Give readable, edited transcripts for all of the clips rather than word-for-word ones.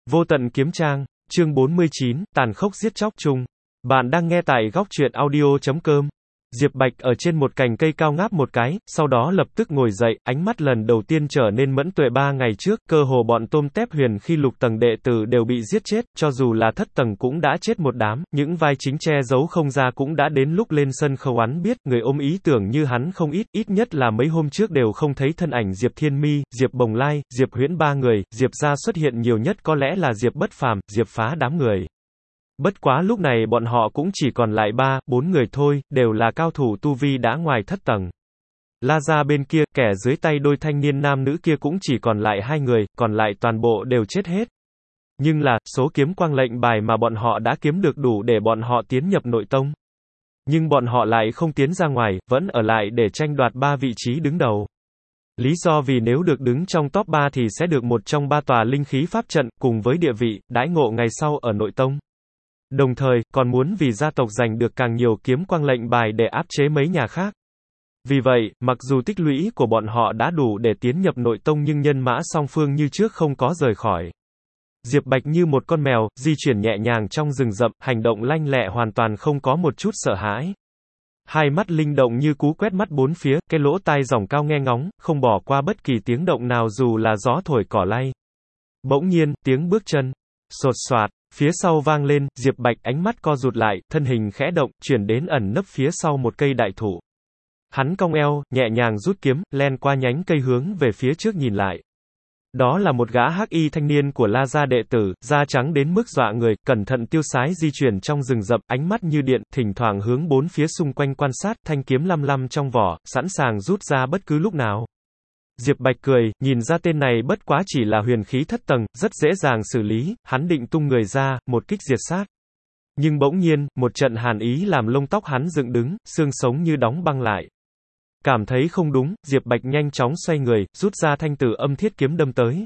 Vô tận kiếm trang, chương 49, tàn khốc giết chóc chung. Bạn đang nghe tại góc truyện audio.com. Diệp Bạch ở trên một cành cây cao ngáp một cái, sau đó lập tức ngồi dậy, ánh mắt lần đầu tiên trở nên mẫn tuệ. 3 ngày trước, cơ hồ bọn tôm tép huyền khi lục tầng đệ tử đều bị giết chết, cho dù là thất tầng cũng đã chết một đám, những vai chính che giấu không ra cũng đã đến lúc lên sân khấu. Hắn biết, người ôm ý tưởng như hắn không ít, ít nhất là mấy hôm trước đều không thấy thân ảnh Diệp Thiên Mi, Diệp Bồng Lai, Diệp Huyễn ba người, Diệp gia xuất hiện nhiều nhất có lẽ là Diệp Bất Phàm, Diệp Phá đám người. Bất quá lúc này bọn họ cũng chỉ còn lại 3-4 người thôi, đều là cao thủ tu vi đã ngoài thất tầng. La gia bên kia, kẻ dưới tay đôi thanh niên nam nữ kia cũng chỉ còn lại 2 người, còn lại toàn bộ đều chết hết. Nhưng là, số kiếm quang lệnh bài mà bọn họ đã kiếm được đủ để bọn họ tiến nhập nội tông. Nhưng bọn họ lại không tiến ra ngoài, vẫn ở lại để tranh đoạt 3 vị trí đứng đầu. Lý do vì nếu được đứng trong top 3 thì sẽ được một trong 3 tòa linh khí pháp trận, cùng với địa vị, đãi ngộ ngày sau ở nội tông. Đồng thời, còn muốn vì gia tộc giành được càng nhiều kiếm quang lệnh bài để áp chế mấy nhà khác. Vì vậy, mặc dù tích lũy của bọn họ đã đủ để tiến nhập nội tông nhưng nhân mã song phương như trước không có rời khỏi. Diệp Bạch như một con mèo, di chuyển nhẹ nhàng trong rừng rậm, hành động lanh lẹ hoàn toàn không có một chút sợ hãi. Hai mắt linh động như cú quét mắt bốn phía, cái lỗ tai dòng cao nghe ngóng, không bỏ qua bất kỳ tiếng động nào dù là gió thổi cỏ lay. Bỗng nhiên, tiếng bước chân, sột soạt, phía sau vang lên, Diệp Bạch ánh mắt co rụt lại, thân hình khẽ động, chuyển đến ẩn nấp phía sau một cây đại thụ. Hắn cong eo, nhẹ nhàng rút kiếm, len qua nhánh cây hướng về phía trước nhìn lại. Đó là một gã hắc y thanh niên của La gia đệ tử, da trắng đến mức dọa người, cẩn thận tiêu sái di chuyển trong rừng rậm, ánh mắt như điện, thỉnh thoảng hướng bốn phía xung quanh quan sát, thanh kiếm lăm lăm trong vỏ, sẵn sàng rút ra bất cứ lúc nào. Diệp Bạch cười, nhìn ra tên này bất quá chỉ là huyền khí thất tầng, rất dễ dàng xử lý, hắn định tung người ra, một kích diệt sát. Nhưng bỗng nhiên, một trận hàn ý làm lông tóc hắn dựng đứng, xương sống như đóng băng lại. Cảm thấy không đúng, Diệp Bạch nhanh chóng xoay người, rút ra thanh tử âm thiết kiếm đâm tới.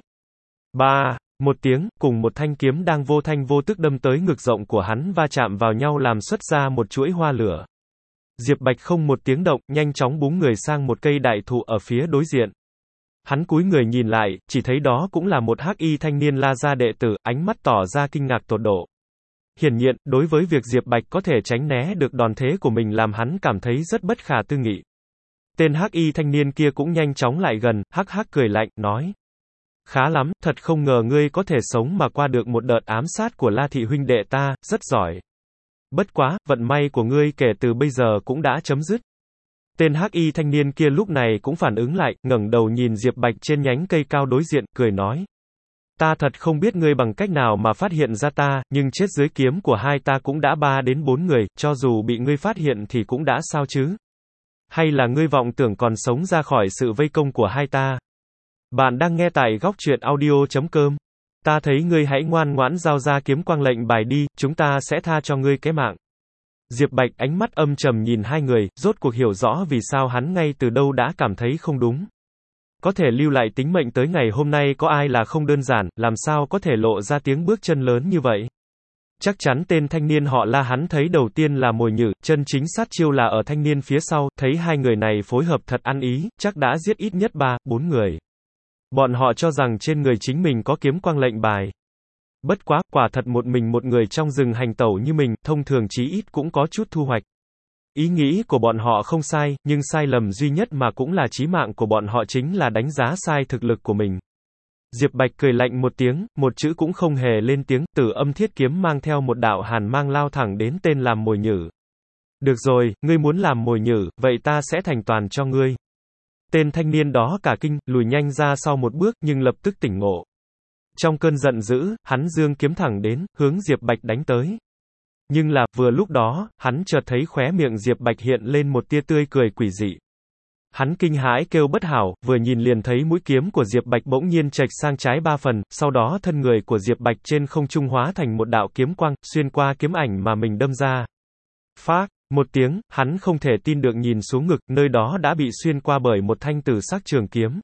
Một tiếng, cùng một thanh kiếm đang vô thanh vô tức đâm tới ngực rộng của hắn va chạm vào nhau làm xuất ra một chuỗi hoa lửa. Diệp Bạch không một tiếng động, nhanh chóng búng người sang một cây đại thụ ở phía đối diện. Hắn cúi người nhìn lại, chỉ thấy đó cũng là một hắc y thanh niên La gia đệ tử, ánh mắt tỏ ra kinh ngạc tột độ. Hiển nhiên, đối với việc Diệp Bạch có thể tránh né được đòn thế của mình làm hắn cảm thấy rất bất khả tư nghị. Tên hắc y thanh niên kia cũng nhanh chóng lại gần, hắc hắc cười lạnh, nói. Khá lắm, thật không ngờ ngươi có thể sống mà qua được một đợt ám sát của La thị huynh đệ ta, rất giỏi. Bất quá, vận may của ngươi kể từ bây giờ cũng đã chấm dứt. Tên hắc y thanh niên kia lúc này cũng phản ứng lại, ngẩng đầu nhìn Diệp Bạch trên nhánh cây cao đối diện, cười nói. Ta thật không biết ngươi bằng cách nào mà phát hiện ra ta, nhưng chết dưới kiếm của hai ta cũng đã 3 đến 4 người, cho dù bị ngươi phát hiện thì cũng đã sao chứ? Hay là ngươi vọng tưởng còn sống ra khỏi sự vây công của hai ta? Bạn đang nghe tại góc truyện audio.com. Ta thấy ngươi hãy ngoan ngoãn giao ra kiếm quang lệnh bài đi, chúng ta sẽ tha cho ngươi cái mạng. Diệp Bạch ánh mắt âm trầm nhìn hai người, rốt cuộc hiểu rõ vì sao hắn ngay từ đâu đã cảm thấy không đúng. Có thể lưu lại tính mệnh tới ngày hôm nay có ai là không đơn giản, làm sao có thể lộ ra tiếng bước chân lớn như vậy. Chắc chắn tên thanh niên họ La hắn thấy đầu tiên là mồi nhử, chân chính sát chiêu là ở thanh niên phía sau, thấy hai người này phối hợp thật ăn ý, chắc đã giết ít nhất 3-4 người. Bọn họ cho rằng trên người chính mình có kiếm quang lệnh bài. Bất quá, quả thật một mình một người trong rừng hành tẩu như mình, thông thường chí ít cũng có chút thu hoạch. Ý nghĩ của bọn họ không sai, nhưng sai lầm duy nhất mà cũng là chí mạng của bọn họ chính là đánh giá sai thực lực của mình. Diệp Bạch cười lạnh một tiếng, một chữ cũng không hề lên tiếng, tử âm thiết kiếm mang theo một đạo hàn mang lao thẳng đến tên làm mồi nhử. Được rồi, ngươi muốn làm mồi nhử, vậy ta sẽ thành toàn cho ngươi. Tên thanh niên đó cả kinh, lùi nhanh ra sau một bước, nhưng lập tức tỉnh ngộ. Trong cơn giận dữ, hắn giương kiếm thẳng đến, hướng Diệp Bạch đánh tới. Nhưng là, vừa lúc đó, hắn chợt thấy khóe miệng Diệp Bạch hiện lên một tia tươi cười quỷ dị. Hắn kinh hãi kêu bất hảo, vừa nhìn liền thấy mũi kiếm của Diệp Bạch bỗng nhiên chệch sang trái 3 phần, sau đó thân người của Diệp Bạch trên không trung hóa thành một đạo kiếm quang, xuyên qua kiếm ảnh mà mình đâm ra. Phác, một tiếng, hắn không thể tin được nhìn xuống ngực, nơi đó đã bị xuyên qua bởi một thanh tử sắc trường kiếm.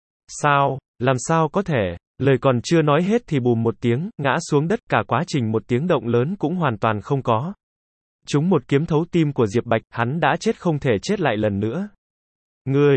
Sao? Làm sao có thể? Lời còn chưa nói hết thì bùm một tiếng, ngã xuống đất, cả quá trình một tiếng động lớn cũng hoàn toàn không có. Trúng một kiếm thấu tim của Diệp Bạch, hắn đã chết không thể chết lại lần nữa. Ngươi,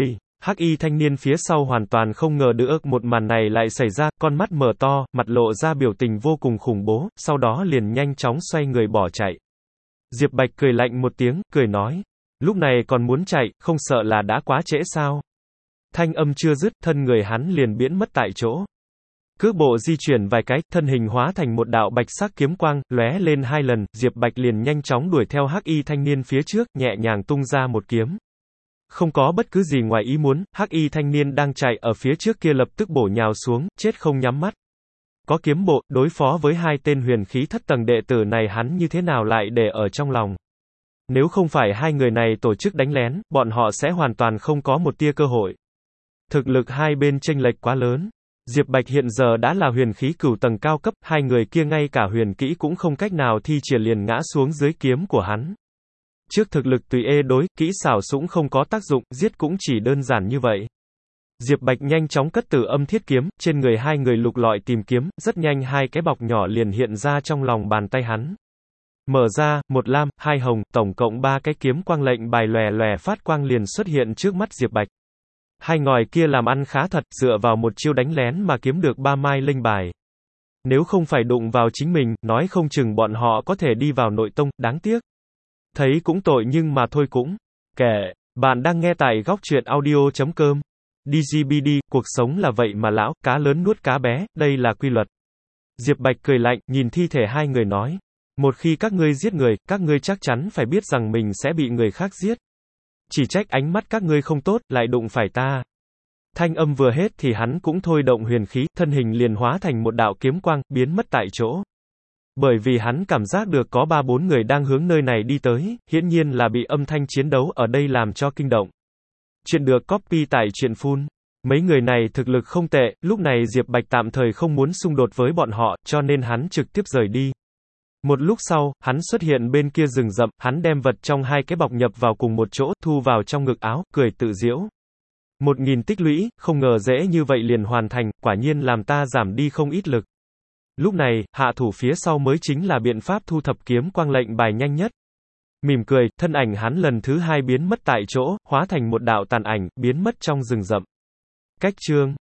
Hắc y thanh niên phía sau hoàn toàn không ngờ được một màn này lại xảy ra, con mắt mở to, mặt lộ ra biểu tình vô cùng khủng bố, sau đó liền nhanh chóng xoay người bỏ chạy. Diệp Bạch cười lạnh một tiếng, cười nói, lúc này còn muốn chạy, không sợ là đã quá trễ sao? Thanh âm chưa dứt, thân người hắn liền biến mất tại chỗ. Cước bộ di chuyển vài cái, thân hình hóa thành một đạo bạch sắc kiếm quang, lóe lên 2 lần, Diệp Bạch liền nhanh chóng đuổi theo hắc y thanh niên phía trước, nhẹ nhàng tung ra một kiếm. Không có bất cứ gì ngoài ý muốn, hắc y thanh niên đang chạy ở phía trước kia lập tức bổ nhào xuống, chết không nhắm mắt. Có kiếm bộ, đối phó với 2 tên huyền khí thất tầng đệ tử này hắn như thế nào lại để ở trong lòng. Nếu không phải 2 người này tổ chức đánh lén, bọn họ sẽ hoàn toàn không có một tia cơ hội. Thực lực hai bên chênh lệch quá lớn. Diệp Bạch hiện giờ đã là huyền khí cửu tầng cao cấp, 2 người kia ngay cả huyền kỹ cũng không cách nào thi triển liền ngã xuống dưới kiếm của hắn. Trước thực lực tùy ê đối, kỹ xảo sũng không có tác dụng, giết cũng chỉ đơn giản như vậy. Diệp Bạch nhanh chóng cất Tử Âm Thiết Kiếm, trên người 2 người lục lọi tìm kiếm, rất nhanh 2 cái bọc nhỏ liền hiện ra trong lòng bàn tay hắn. Mở ra, 1 lam, 2 hồng, tổng cộng 3 cái kiếm quang lệnh bài lòe lòe phát quang liền xuất hiện trước mắt Diệp Bạch. 2 ngòi kia làm ăn khá thật, dựa vào một chiêu đánh lén mà kiếm được 3 mai linh bài. Nếu không phải đụng vào chính mình, nói không chừng bọn họ có thể đi vào nội tông, đáng tiếc. Thấy cũng tội nhưng mà thôi cũng kệ. Bạn đang nghe tại góc truyện audio.com. DGBD, cuộc sống là vậy mà lão, cá lớn nuốt cá bé, đây là quy luật. Diệp Bạch cười lạnh, nhìn thi thể 2 người nói. Một khi các ngươi giết người, các ngươi chắc chắn phải biết rằng mình sẽ bị người khác giết. Chỉ trách ánh mắt các ngươi không tốt, lại đụng phải ta. Thanh âm vừa hết thì hắn cũng thôi động huyền khí, thân hình liền hóa thành một đạo kiếm quang, biến mất tại chỗ. Bởi vì hắn cảm giác được có 3-4 người đang hướng nơi này đi tới, hiển nhiên là bị âm thanh chiến đấu ở đây làm cho kinh động. Chuyện được copy tại truyện Full. Mấy người này thực lực không tệ, lúc này Diệp Bạch tạm thời không muốn xung đột với bọn họ, cho nên hắn trực tiếp rời đi. Một lúc sau, hắn xuất hiện bên kia rừng rậm, hắn đem vật trong 2 cái bọc nhập vào cùng một chỗ, thu vào trong ngực áo, cười tự giễu. 1000 tích lũy, không ngờ dễ như vậy liền hoàn thành, quả nhiên làm ta giảm đi không ít lực. Lúc này, hạ thủ phía sau mới chính là biện pháp thu thập kiếm quang lệnh bài nhanh nhất. Mỉm cười, thân ảnh hắn lần thứ 2 biến mất tại chỗ, hóa thành một đạo tàn ảnh, biến mất trong rừng rậm. Cách chương